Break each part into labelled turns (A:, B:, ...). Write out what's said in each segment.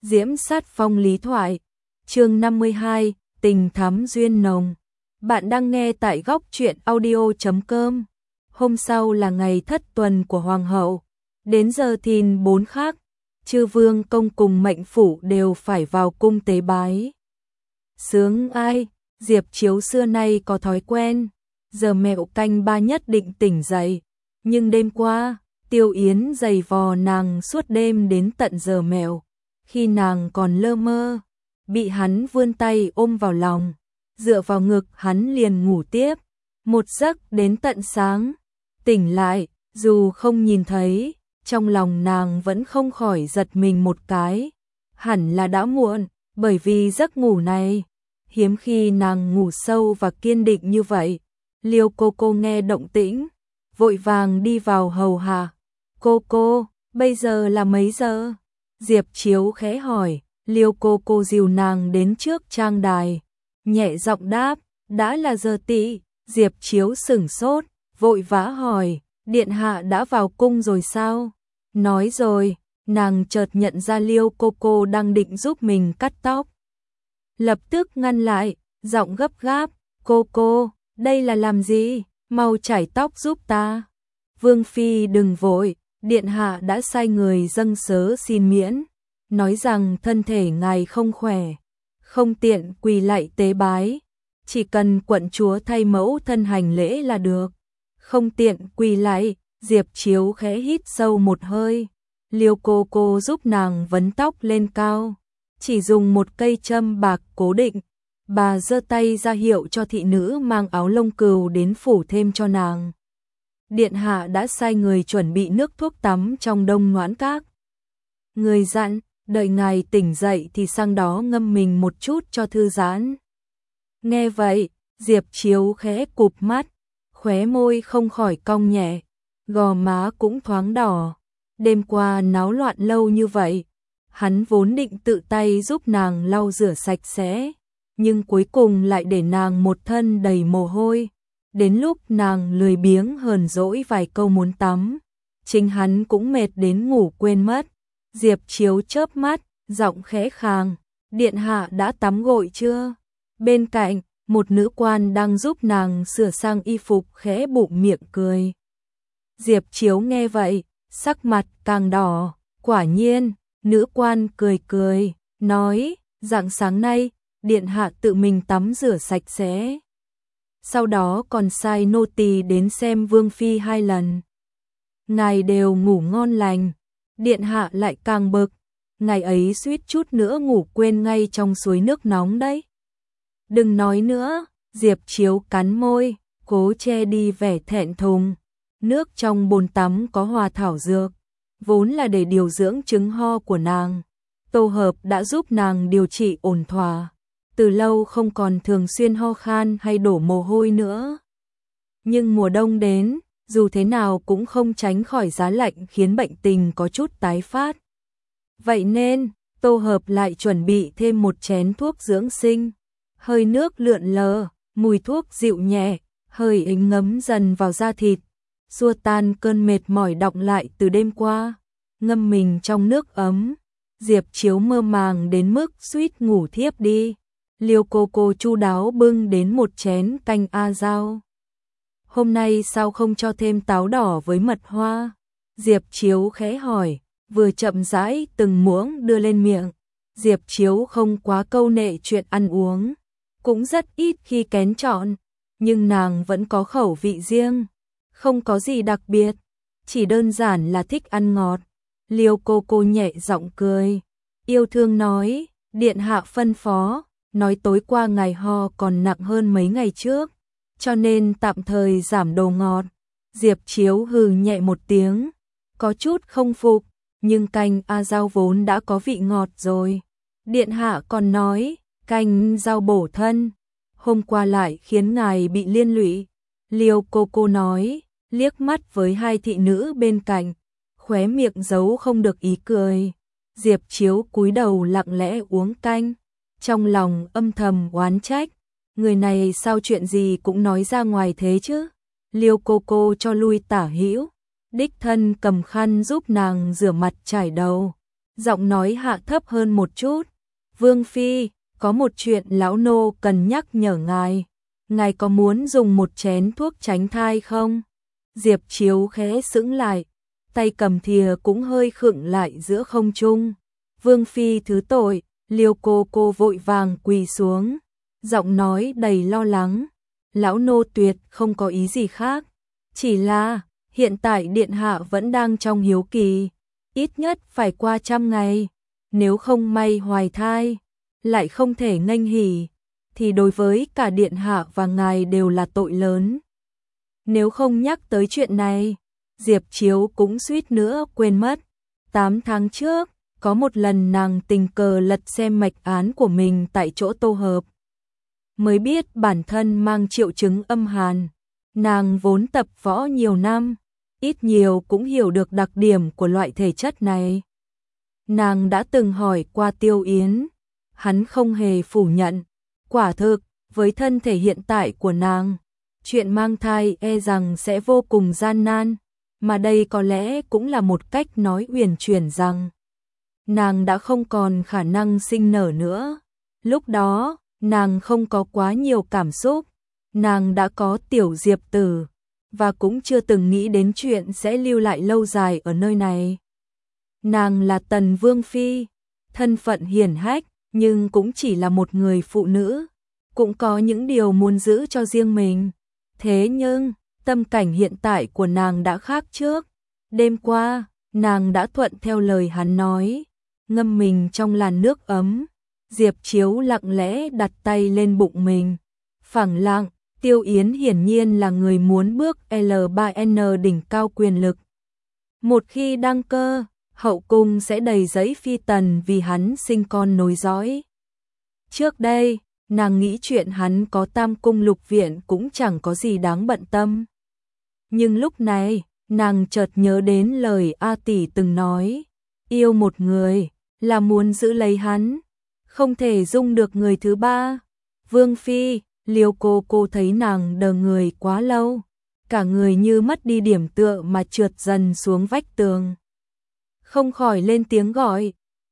A: Diễm sát phong lý thoại, chương 52, tình thắm duyên nồng. Bạn đang nghe tại góc truyện audio.com. Hôm sau là ngày thất tuần của Hoàng hậu. Đến giờ thìn 4 khắc, chư vương công cùng mệnh phủ đều phải vào cung tế bái. Sướng ai, Diệp Chiếu xưa nay có thói quen, giờ mẹo canh ba nhất định tỉnh dậy. Nhưng đêm qua, Tiêu Yến giày vò nàng suốt đêm đến tận giờ mẹo. Khi nàng còn lơ mơ, bị hắn vươn tay ôm vào lòng, dựa vào ngực hắn liền ngủ tiếp, một giấc đến tận sáng. Tỉnh lại, dù không nhìn thấy, trong lòng nàng vẫn không khỏi giật mình một cái. Hẳn là đã muộn, bởi vì giấc ngủ này, hiếm khi nàng ngủ sâu và kiên định như vậy. Liêu cô nghe động tĩnh, vội vàng đi vào hầu hạ. Cô, bây giờ là mấy giờ? Diệp Chiếu khẽ hỏi. Liêu cô dìu nàng đến trước trang đài, nhẹ giọng đáp, đã là giờ tỵ. Diệp Chiếu sửng sốt, vội vã hỏi, điện hạ đã vào cung rồi sao? Nói rồi, nàng chợt nhận ra Liêu cô đang định giúp mình cắt tóc. Lập tức ngăn lại, giọng gấp gáp, cô, đây là làm gì? Mau chải tóc giúp ta. Vương phi đừng vội, điện hạ đã sai người dâng sớ xin miễn, nói rằng thân thể ngài không khỏe, không tiện quỳ lạy tế bái, chỉ cần quận chúa thay mẫu thân hành lễ là được. Không tiện quỳ lạy. Diệp Chiếu khẽ hít sâu một hơi. Liêu cô giúp nàng vấn tóc lên cao, chỉ dùng một cây châm bạc cố định. Bà giơ tay ra hiệu cho thị nữ mang áo lông cừu đến phủ thêm cho nàng. Điện hạ đã sai người chuẩn bị nước thuốc tắm trong đông Noãn Các. Người dặn, đợi ngài tỉnh dậy thì sang đó ngâm mình một chút cho thư giãn. Nghe vậy, Diệp Chiếu khẽ cụp mắt, khóe môi không khỏi cong nhẹ, gò má cũng thoáng đỏ. Đêm qua náo loạn lâu như vậy, hắn vốn định tự tay giúp nàng lau rửa sạch sẽ, nhưng cuối cùng lại để nàng một thân đầy mồ hôi. Đến lúc nàng lười biếng hờn dỗi vài câu muốn tắm, chính hắn cũng mệt đến ngủ quên mất. Diệp Chiếu chớp mắt, giọng khẽ khàng, điện hạ đã tắm gội chưa? Bên cạnh, một nữ quan đang giúp nàng sửa sang y phục khẽ bụng miệng cười. Diệp Chiếu nghe vậy, sắc mặt càng đỏ. Quả nhiên, nữ quan cười, nói, rạng sáng nay, điện hạ tự mình tắm rửa sạch sẽ. Sau đó còn sai nô tỳ đến xem vương phi 2 lần. Ngài đều ngủ ngon lành, điện hạ lại càng bực. Ngày ấy suýt chút nữa ngủ quên ngay trong suối nước nóng đấy. Đừng nói nữa, Diệp Chiếu cắn môi, cố che đi vẻ thẹn thùng. Nước trong bồn tắm có hòa thảo dược, vốn là để điều dưỡng chứng ho của nàng. Tô Hợp đã giúp nàng điều trị ổn thỏa, từ lâu không còn thường xuyên ho khan hay đổ mồ hôi nữa. Nhưng mùa đông đến, dù thế nào cũng không tránh khỏi giá lạnh khiến bệnh tình có chút tái phát. Vậy nên, Tô Hợp lại chuẩn bị thêm một chén thuốc dưỡng sinh. Hơi nước lượn lờ, mùi thuốc dịu nhẹ, hơi ấm ngấm dần vào da thịt, xua tan cơn mệt mỏi đọng lại từ đêm qua. Ngâm mình trong nước ấm, Diệp Chiếu mơ màng đến mức suýt ngủ thiếp đi. Liêu cô chu đáo bưng đến một chén canh a dao. Hôm nay sao không cho thêm táo đỏ với mật hoa? Diệp Chiếu khẽ hỏi, vừa chậm rãi từng muỗng đưa lên miệng. Diệp Chiếu không quá câu nệ chuyện ăn uống, cũng rất ít khi kén chọn, nhưng nàng vẫn có khẩu vị riêng, không có gì đặc biệt, chỉ đơn giản là thích ăn ngọt. Liêu cô nhẹ giọng cười, yêu thương nói, điện hạ phân phó, nói tối qua ngài ho còn nặng hơn mấy ngày trước, cho nên tạm thời giảm đồ ngọt. Diệp Chiếu hừ nhẹ một tiếng, có chút không phục, nhưng canh a dao vốn đã có vị ngọt rồi. Điện hạ còn nói, canh rau bổ thân, hôm qua lại khiến ngài bị liên lụy. Liêu cô nói, liếc mắt với 2 thị nữ bên cạnh, khóe miệng giấu không được ý cười. Diệp Chiếu cúi đầu lặng lẽ uống canh, trong lòng âm thầm oán trách, người này sao chuyện gì cũng nói ra ngoài thế chứ. Liêu cô cho lui tả hữu, đích thân cầm khăn giúp nàng rửa mặt chải đầu. giọng nói hạ thấp hơn một chút. Vương Phi, có một chuyện lão nô cần nhắc nhở ngài. Ngài có muốn dùng một chén thuốc tránh thai không? Diệp Chiếu khẽ sững lại, tay cầm thìa cũng hơi khựng lại giữa không trung. Vương Phi thứ tội, Liêu cô vội vàng quỳ xuống, giọng nói đầy lo lắng. Lão nô tuyệt không có ý gì khác, chỉ là hiện tại điện hạ vẫn đang trong hiếu kỳ, ít nhất phải qua 100 ngày, nếu không may hoài thai, lại không thể nghênh hỉ, thì đối với cả điện hạ và ngài đều là tội lớn. Nếu không nhắc tới chuyện này, Diệp Chiếu cũng suýt nữa quên mất. 8 tháng trước, có một lần nàng tình cờ lật xem mạch án của mình tại chỗ Tô Hợp, mới biết bản thân mang triệu chứng âm hàn. Nàng vốn tập võ nhiều năm, ít nhiều cũng hiểu được đặc điểm của loại thể chất này. Nàng đã từng hỏi qua Tiêu Yến, hắn không hề phủ nhận. Quả thực, với thân thể hiện tại của nàng, chuyện mang thai e rằng sẽ vô cùng gian nan, mà đây có lẽ cũng là một cách nói uyển chuyển rằng nàng đã không còn khả năng sinh nở nữa. Lúc đó, nàng không có quá nhiều cảm xúc, nàng đã có tiểu Diệp Tử, và cũng chưa từng nghĩ đến chuyện sẽ lưu lại lâu dài ở nơi này. Nàng là Tần Vương Phi, thân phận hiển hách, nhưng cũng chỉ là một người phụ nữ, cũng có những điều muốn giữ cho riêng mình. Thế nhưng, tâm cảnh hiện tại của nàng đã khác trước. Đêm qua, nàng đã thuận theo lời hắn nói, ngâm mình trong làn nước ấm. Diệp Chiếu lặng lẽ đặt tay lên bụng mình, phẳng lặng. Tiêu Yến hiển nhiên là người muốn bước L3N đỉnh cao quyền lực. Một khi đăng cơ, hậu cung sẽ đầy giấy phi tần vì hắn sinh con nối dõi. Trước đây, nàng nghĩ chuyện hắn có tam cung lục viện cũng chẳng có gì đáng bận tâm. Nhưng lúc này, nàng chợt nhớ đến lời A Tỷ từng nói, yêu một người là muốn giữ lấy hắn, không thể dung được người thứ ba. Vương Phi, Liêu cô thấy nàng đờ người quá lâu, cả người như mất đi điểm tựa mà trượt dần xuống vách tường. Không khỏi lên tiếng gọi,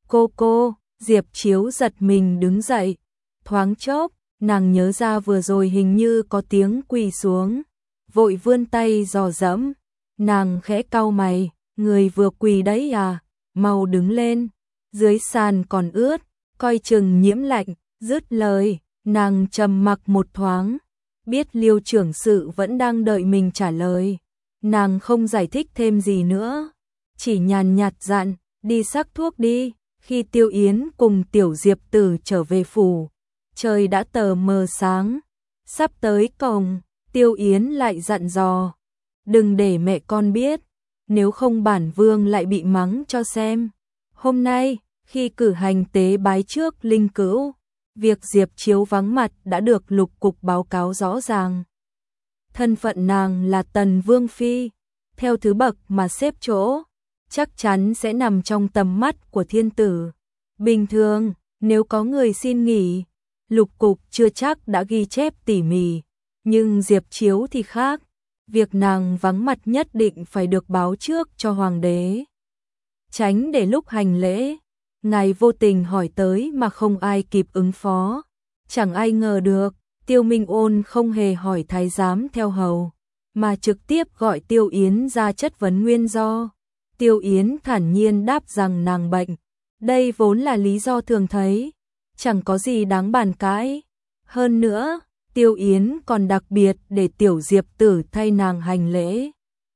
A: cô, Diệp Chiếu giật mình đứng dậy, thoáng chốc, nàng nhớ ra vừa rồi hình như có tiếng quỳ xuống, vội vươn tay dò dẫm, nàng khẽ cau mày, người vừa quỳ đấy à, mau đứng lên, dưới sàn còn ướt, coi chừng nhiễm lạnh. Dứt lời, nàng trầm mặc một thoáng, biết Liêu trưởng sự vẫn đang đợi mình trả lời, nàng không giải thích thêm gì nữa, chỉ nhàn nhạt dặn, đi sắc thuốc đi. Khi Tiêu Yến cùng tiểu Diệp Tử trở về phủ, trời đã tờ mờ sáng, sắp tới cổng, Tiêu Yến lại dặn dò, đừng để mẹ con biết, nếu không bản vương lại bị mắng cho xem. Hôm nay, khi cử hành tế bái trước linh cữu, việc Diệp Chiếu vắng mặt đã được lục cục báo cáo rõ ràng. Thân phận nàng là Tần Vương Phi, theo thứ bậc mà xếp chỗ, chắc chắn sẽ nằm trong tầm mắt của thiên tử. Bình thường, nếu có người xin nghỉ, lục cục chưa chắc đã ghi chép tỉ mỉ, nhưng Diệp Chiếu thì khác, việc nàng vắng mặt nhất định phải được báo trước cho hoàng đế. Tránh để lúc hành lễ, ngài vô tình hỏi tới mà không ai kịp ứng phó. Chẳng ai ngờ được, Tiêu Minh Ôn không hề hỏi thái giám theo hầu, mà trực tiếp gọi Tiêu Yến ra chất vấn nguyên do. Tiêu Yến thản nhiên đáp rằng nàng bệnh, đây vốn là lý do thường thấy, chẳng có gì đáng bàn cãi. Hơn nữa, Tiêu Yến còn đặc biệt để tiểu Diệp Tử thay nàng hành lễ.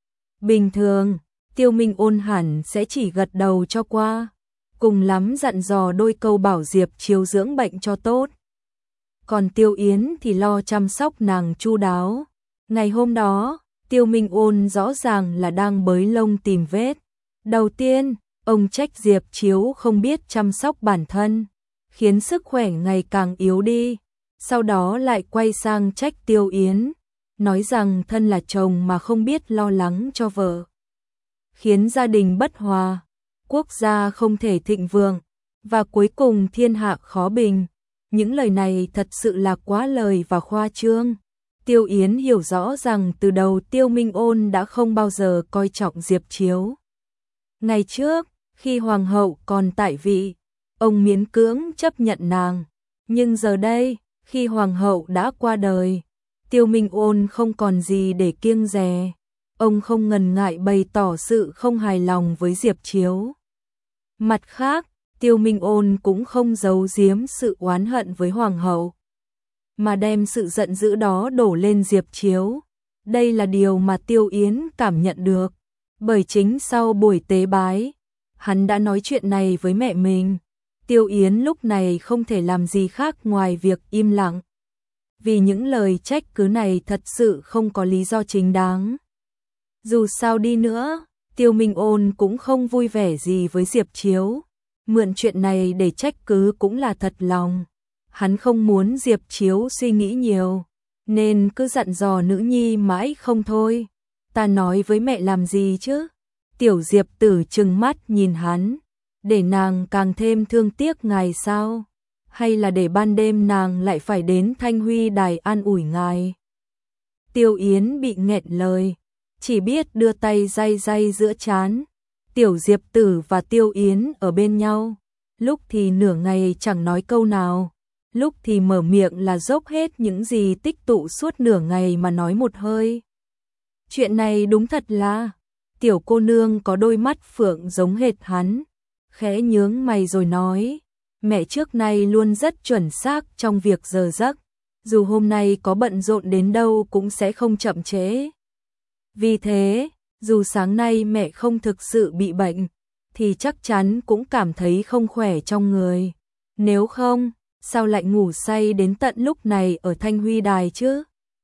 A: Bình thường, Tiêu Minh Ôn hẳn sẽ chỉ gật đầu cho qua, cùng lắm dặn dò đôi câu bảo Diệp Chiếu dưỡng bệnh cho tốt. Còn Tiêu Yến thì lo chăm sóc nàng chu đáo. Ngày hôm đó, Tiêu Minh Ôn rõ ràng là đang bới lông tìm vết. Đầu tiên, ông trách Diệp Chiếu không biết chăm sóc bản thân, khiến sức khỏe ngày càng yếu đi. Sau đó lại quay sang trách Tiêu Yến, nói rằng thân là chồng mà không biết lo lắng cho vợ, khiến gia đình bất hòa, quốc gia không thể thịnh vượng, và cuối cùng thiên hạ khó bình. Những lời này thật sự là quá lời và khoa trương. Tiêu Yến hiểu rõ rằng từ đầu Tiêu Minh Ôn đã không bao giờ coi trọng Diệp Chiếu. Ngày trước, Khi hoàng hậu còn tại vị, ông miễn cưỡng chấp nhận nàng, nhưng giờ đây, khi hoàng hậu đã qua đời, Tiêu Minh Ôn không còn gì để kiêng dè, ông không ngần ngại bày tỏ sự không hài lòng với Diệp Chiếu. Mặt khác, Tiêu Minh Ôn cũng không giấu giếm sự oán hận với hoàng hậu, mà đem sự giận dữ đó đổ lên Diệp Chiếu. Đây là điều mà Tiêu Yến cảm nhận được, bởi chính sau buổi tế bái, hắn đã nói chuyện này với mẹ mình. Tiêu Yến lúc này không thể làm gì khác ngoài việc im lặng, vì những lời trách cứ này thật sự không có lý do chính đáng. Dù sao đi nữa, Tiêu Minh Ôn cũng không vui vẻ gì với Diệp Chiếu, mượn chuyện này để trách cứ cũng là thật lòng. Hắn không muốn Diệp Chiếu suy nghĩ nhiều, nên cứ dặn dò nữ nhi mãi không thôi. Ta nói với mẹ làm gì chứ? Tiểu Diệp Tử trừng mắt nhìn hắn, để nàng càng thêm thương tiếc ngài sao? Hay là để ban đêm nàng lại phải đến Thanh Huy Đài an ủi ngài? Tiêu Yến bị nghẹn lời, chỉ biết đưa tay day day giữa trán. Tiểu Diệp Tử và Tiêu Yến ở bên nhau, lúc thì nửa ngày chẳng nói câu nào, lúc thì mở miệng là dốc hết những gì tích tụ suốt nửa ngày mà nói một hơi. Chuyện này đúng thật là, tiểu cô nương có đôi mắt phượng giống hệt hắn, khẽ nhướng mày rồi nói, mẹ trước nay luôn rất chuẩn xác trong việc giờ giấc, dù hôm nay có bận rộn đến đâu cũng sẽ không chậm trễ. Vì thế, dù sáng nay mẹ không thực sự bị bệnh, thì chắc chắn cũng cảm thấy không khỏe trong người. Nếu không, sao lại ngủ say đến tận lúc này ở Thanh Huy Đài chứ?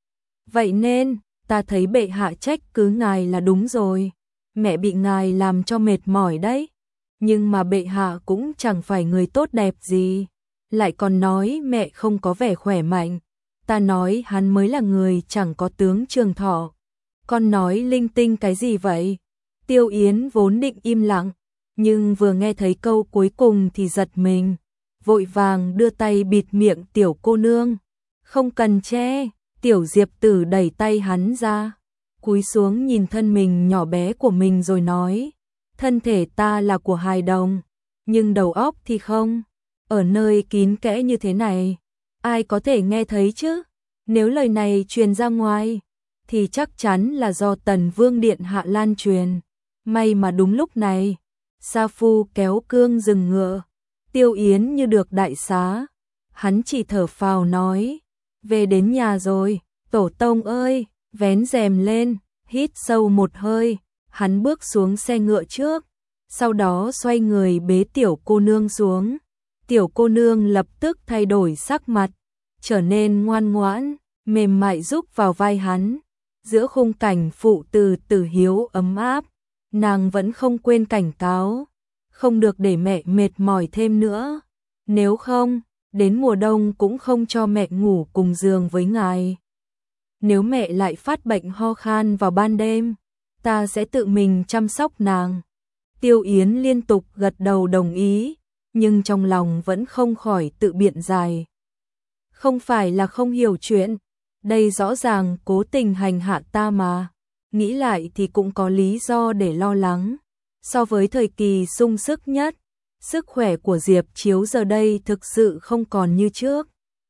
A: Vậy nên, ta thấy bệ hạ trách cứ ngài là đúng rồi. Mẹ bị ngài làm cho mệt mỏi đấy. Nhưng mà bệ hạ cũng chẳng phải người tốt đẹp gì. Lại còn nói mẹ không có vẻ khỏe mạnh. Ta nói hắn mới là người chẳng có tướng trường thọ. Con nói linh tinh cái gì vậy? Tiêu Yến vốn định im lặng, nhưng vừa nghe thấy câu cuối cùng thì giật mình, vội vàng đưa tay bịt miệng tiểu cô nương. Không cần che. Tiểu Diệp Tử đẩy tay hắn ra, cúi xuống nhìn thân mình nhỏ bé của mình rồi nói, thân thể ta là của hài đồng, nhưng đầu óc thì không. Ở nơi kín kẽ như thế này, ai có thể nghe thấy chứ? Nếu lời này truyền ra ngoài, thì chắc chắn là do Tần Vương Điện Hạ lan truyền. May mà đúng lúc này, Sa Phu kéo cương dừng ngựa. Tiêu Yến như được đại xá, hắn chỉ thở phào nói, về đến nhà rồi, tổ tông ơi. Vén rèm lên, hít sâu một hơi, hắn bước xuống xe ngựa trước, sau đó xoay người bế tiểu cô nương xuống. Tiểu cô nương lập tức thay đổi sắc mặt, trở nên ngoan ngoãn, mềm mại rúc vào vai hắn. Giữa khung cảnh phụ từ tử hiếu ấm áp, nàng vẫn không quên cảnh cáo, không được để mẹ mệt mỏi thêm nữa. Nếu không, đến mùa đông cũng không cho mẹ ngủ cùng giường với ngài. Nếu mẹ lại phát bệnh ho khan vào ban đêm, ta sẽ tự mình chăm sóc nàng. Tiêu Yến liên tục gật đầu đồng ý, nhưng trong lòng vẫn không khỏi tự biện giải. Không phải là không hiểu chuyện, đây rõ ràng cố tình hành hạ ta mà. Nghĩ lại thì cũng có lý do để lo lắng. So với thời kỳ sung sức nhất, sức khỏe của Diệp Chiếu giờ đây thực sự không còn như trước.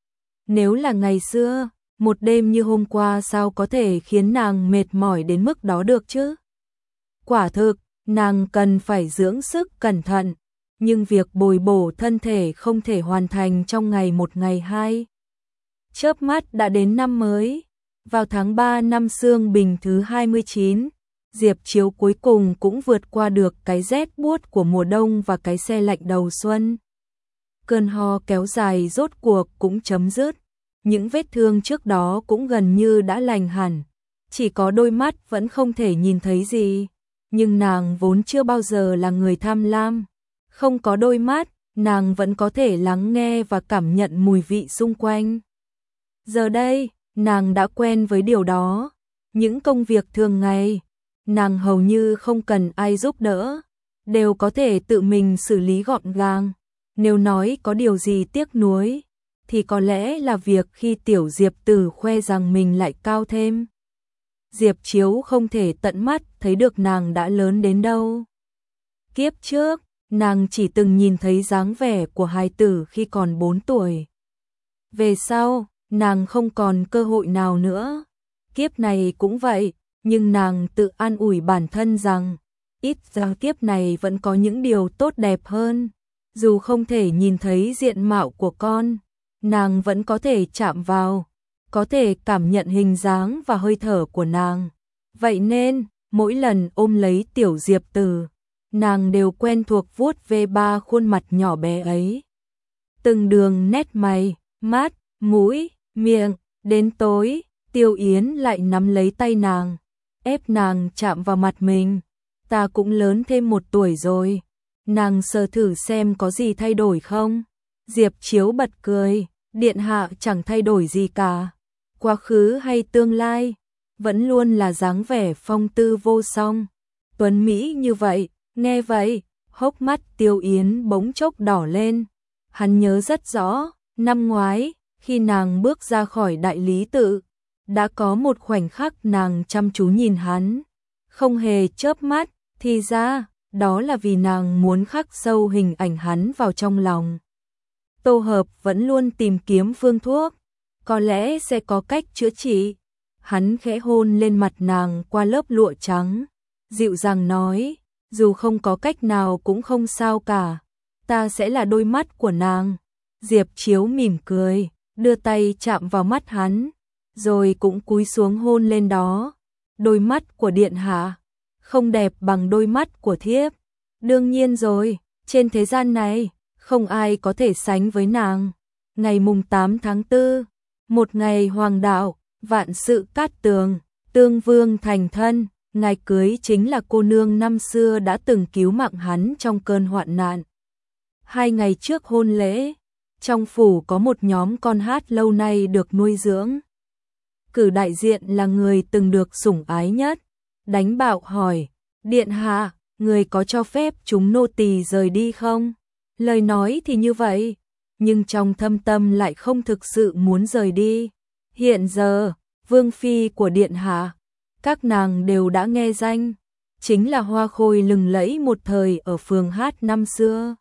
A: Nếu là ngày xưa, một đêm như hôm qua sao có thể khiến nàng mệt mỏi đến mức đó được chứ? Quả thực, nàng cần phải dưỡng sức cẩn thận, nhưng việc bồi bổ thân thể không thể hoàn thành trong ngày một ngày hai. Chớp mắt đã đến năm mới, vào tháng 3 năm Xương Bình thứ 29, Diệp Chiếu cuối cùng cũng vượt qua được cái rét buốt của mùa đông và cái se lạnh đầu xuân. Cơn ho kéo dài rốt cuộc cũng chấm dứt. Những vết thương trước đó cũng gần như đã lành hẳn, chỉ có đôi mắt vẫn không thể nhìn thấy gì. Nhưng nàng vốn chưa bao giờ là người tham lam, không có đôi mắt, nàng vẫn có thể lắng nghe và cảm nhận mùi vị xung quanh. Giờ đây, nàng đã quen với điều đó. Những công việc thường ngày, nàng hầu như không cần ai giúp đỡ, đều có thể tự mình xử lý gọn gàng. Nếu nói có điều gì tiếc nuối, thì có lẽ là việc khi tiểu Diệp Tử khoe rằng mình lại cao thêm. Diệp Chiếu không thể tận mắt thấy được nàng đã lớn đến đâu. Kiếp trước, nàng chỉ từng nhìn thấy dáng vẻ của hài tử khi còn 4 tuổi. Về sau, nàng không còn cơ hội nào nữa. Kiếp này cũng vậy, nhưng nàng tự an ủi bản thân rằng, ít ra kiếp này vẫn có những điều tốt đẹp hơn. Dù không thể nhìn thấy diện mạo của con, nàng vẫn có thể chạm vào, có thể cảm nhận hình dáng và hơi thở của nàng. Vậy nên, mỗi lần ôm lấy tiểu Diệp Từ, nàng đều quen thuộc vuốt ve ba khuôn mặt nhỏ bé ấy. Từng đường nét mày, mắt, mũi, miệng, đến tối, Tiêu Yến lại nắm lấy tay nàng, ép nàng chạm vào mặt mình. Ta cũng lớn thêm 1 tuổi rồi, nàng sờ thử xem có gì thay đổi không. Diệp Chiếu bật cười, điện hạ chẳng thay đổi gì cả. Quá khứ hay tương lai, vẫn luôn là dáng vẻ phong tư vô song, tuấn mỹ như vậy. Nghe vậy, hốc mắt Tiêu Yến bỗng chốc đỏ lên. Hắn nhớ rất rõ, năm ngoái, khi nàng bước ra khỏi đại lý tự, đã có một khoảnh khắc nàng chăm chú nhìn hắn, không hề chớp mắt, thì ra, đó là vì nàng muốn khắc sâu hình ảnh hắn vào trong lòng. Tô Hợp vẫn luôn tìm kiếm phương thuốc, có lẽ sẽ có cách chữa trị. Hắn khẽ hôn lên mặt nàng qua lớp lụa trắng, dịu dàng nói, dù không có cách nào cũng không sao cả, ta sẽ là đôi mắt của nàng. Diệp Chiếu mỉm cười, đưa tay chạm vào mắt hắn, rồi cũng cúi xuống hôn lên đó. Đôi mắt của điện hạ không đẹp bằng đôi mắt của thiếp. Đương nhiên rồi, trên thế gian này, không ai có thể sánh với nàng. Ngày mùng 8 tháng 4, một ngày hoàng đạo, vạn sự cát tường, tương vương thành thân. Ngày cưới chính là cô nương năm xưa đã từng cứu mạng hắn trong cơn hoạn nạn. 2 ngày trước hôn lễ, trong phủ có một nhóm con hát lâu nay được nuôi dưỡng. Cử đại diện là người từng được sủng ái nhất. Đánh bạo hỏi, điện hạ, người có cho phép chúng nô tỳ rời đi không? Lời nói thì như vậy, nhưng trong thâm tâm lại không thực sự muốn rời đi. Hiện giờ, vương phi của điện hạ, các nàng đều đã nghe danh, chính là hoa khôi lừng lẫy một thời ở phường hát năm xưa.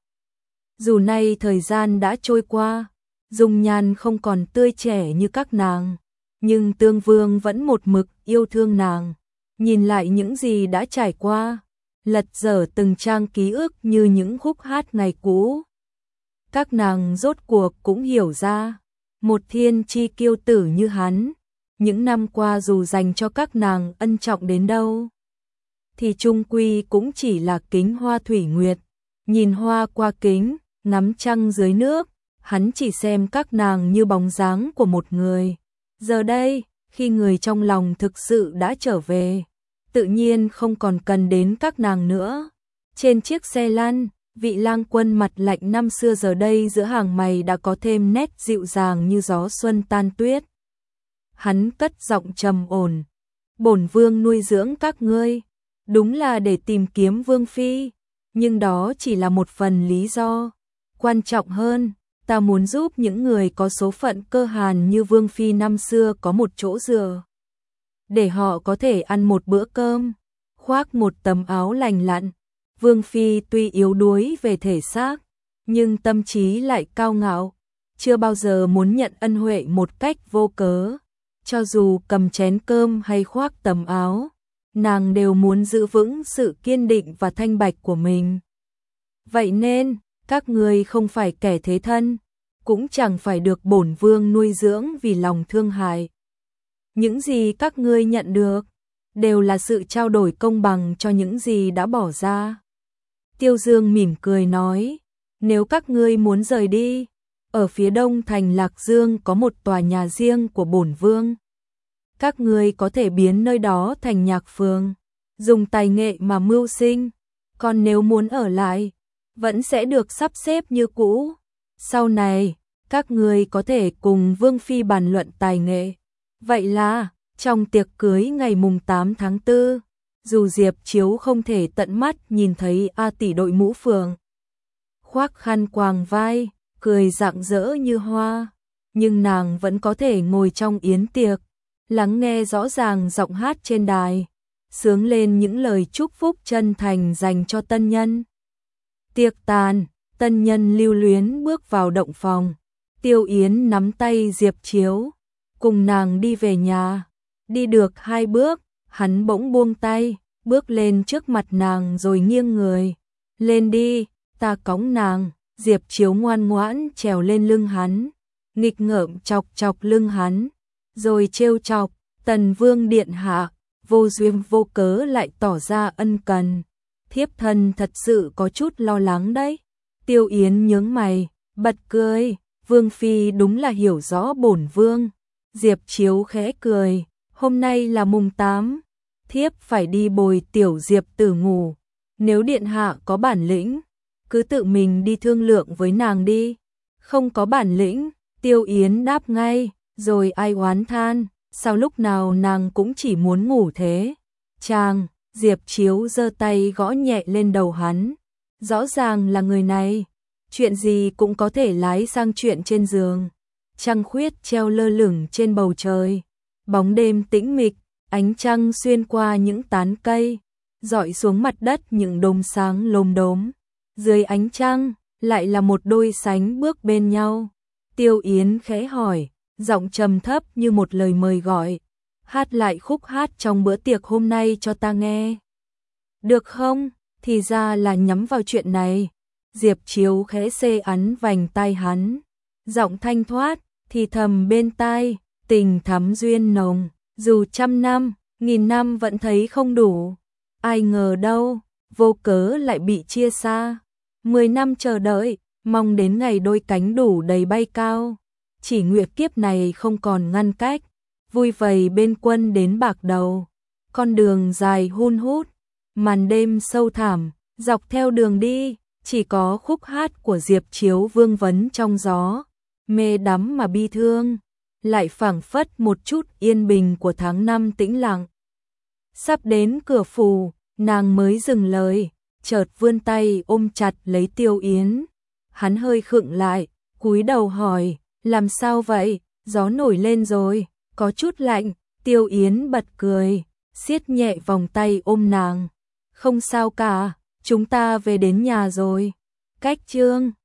A: Dù nay thời gian đã trôi qua, dung nhan không còn tươi trẻ như các nàng, nhưng Tương Vương vẫn một mực yêu thương nàng. Nhìn lại những gì đã trải qua, lật dở từng trang ký ức như những khúc hát ngày cũ. Các nàng rốt cuộc cũng hiểu ra, một thiên chi kiêu tử như hắn, những năm qua dù dành cho các nàng ân trọng đến đâu, thì chung quy cũng chỉ là kính hoa thủy nguyệt. Nhìn hoa qua kính, ngắm trăng dưới nước, hắn chỉ xem các nàng như bóng dáng của một người. Giờ đây, khi người trong lòng thực sự đã trở về, tự nhiên không còn cần đến các nàng nữa. Trên chiếc xe lăn, vị lang quân mặt lạnh năm xưa giờ đây giữa hàng mày đã có thêm nét dịu dàng như gió xuân tan tuyết. Hắn cất giọng trầm ổn, bổn vương nuôi dưỡng các ngươi, đúng là để tìm kiếm vương phi, nhưng đó chỉ là một phần lý do. Quan trọng hơn, ta muốn giúp những người có số phận cơ hàn như vương phi năm xưa có một chỗ dựa, để họ có thể ăn một bữa cơm, khoác một tấm áo lành lặn. Vương phi tuy yếu đuối về thể xác, nhưng tâm trí lại cao ngạo, chưa bao giờ muốn nhận ân huệ một cách vô cớ. Cho dù cầm chén cơm hay khoác tấm áo, nàng đều muốn giữ vững sự kiên định và thanh bạch của mình. Vậy nên, các ngươi không phải kẻ thế thân, cũng chẳng phải được bổn vương nuôi dưỡng vì lòng thương hại. Những gì các ngươi nhận được, đều là sự trao đổi công bằng cho những gì đã bỏ ra. Tiêu Dương mỉm cười nói, nếu các ngươi muốn rời đi, ở phía đông thành Lạc Dương có một tòa nhà riêng của bổn vương. Các ngươi có thể biến nơi đó thành nhạc phường, dùng tài nghệ mà mưu sinh. Còn nếu muốn ở lại, vẫn sẽ được sắp xếp như cũ. Sau này, các ngươi có thể cùng vương phi bàn luận tài nghệ. Vậy là, trong tiệc cưới ngày mùng 8 tháng 4, dù Diệp Chiếu không thể tận mắt nhìn thấy A tỷ đội mũ phượng, khoác khăn quàng vai, cười rạng rỡ như hoa, nhưng nàng vẫn có thể ngồi trong yến tiệc, lắng nghe rõ ràng giọng hát trên đài, sướng lên những lời chúc phúc chân thành dành cho tân nhân. Tiệc tàn, tân nhân lưu luyến bước vào động phòng. Tiêu Yến nắm tay Diệp Chiếu, cùng nàng đi về nhà. Đi được 2 bước, hắn bỗng buông tay, bước lên trước mặt nàng rồi nghiêng người. Lên đi, ta cõng nàng. Diệp Chiếu ngoan ngoãn trèo lên lưng hắn, nghịch ngợm chọc chọc lưng hắn, rồi trêu chọc, Tần Vương điện hạ, vô duyên vô cớ lại tỏ ra ân cần. Thiếp thân thật sự có chút lo lắng đấy. Tiêu Yến nhướng mày, bật cười, Vương phi đúng là hiểu rõ bổn vương. Diệp Chiếu khẽ cười, hôm nay là mùng 8, thiếp phải đi bồi tiểu Diệp tử ngủ. Nếu điện hạ có bản lĩnh, cứ tự mình đi thương lượng với nàng đi. Không có bản lĩnh, Tiêu Yến đáp ngay, rồi ai oán than, sao lúc nào nàng cũng chỉ muốn ngủ thế. Chàng, Diệp Chiếu giơ tay gõ nhẹ lên đầu hắn. Rõ ràng là người này, chuyện gì cũng có thể lái sang chuyện trên giường. Trăng khuyết treo lơ lửng trên bầu trời. Bóng đêm tĩnh mịch, ánh trăng xuyên qua những tán cây, rọi xuống mặt đất những đốm sáng lốm đốm. Dưới ánh trăng, lại là một đôi sánh bước bên nhau. Tiêu Yến khẽ hỏi, giọng trầm thấp như một lời mời gọi. Hát lại khúc hát trong bữa tiệc hôm nay cho ta nghe. Được không? Thì ra là nhắm vào chuyện này. Diệp Chiếu khẽ xê ấn vành tai hắn. Giọng thanh thoát, thì thầm bên tai, tình thắm duyên nồng. Dù 100 năm, 1000 năm vẫn thấy không đủ. Ai ngờ đâu, vô cớ lại bị chia xa. 10 năm chờ đợi, mong đến ngày đôi cánh đủ đầy bay cao. Chỉ nguyệt kiếp này không còn ngăn cách, vui vầy bên quân đến bạc đầu. Con đường dài hun hút, màn đêm sâu thẳm, dọc theo đường đi, chỉ có khúc hát của Diệp Chiếu vương vấn trong gió. Mê đắm mà bi thương, lại phảng phất một chút yên bình của tháng 5 tĩnh lặng. Sắp đến cửa phủ, nàng mới dừng lời, chợt vươn tay ôm chặt lấy Tiêu Yến. Hắn hơi khựng lại, cúi đầu hỏi, làm sao vậy, gió nổi lên rồi, có chút lạnh. Tiêu Yến bật cười, siết nhẹ vòng tay ôm nàng. Không sao cả, chúng ta về đến nhà rồi. Cách chương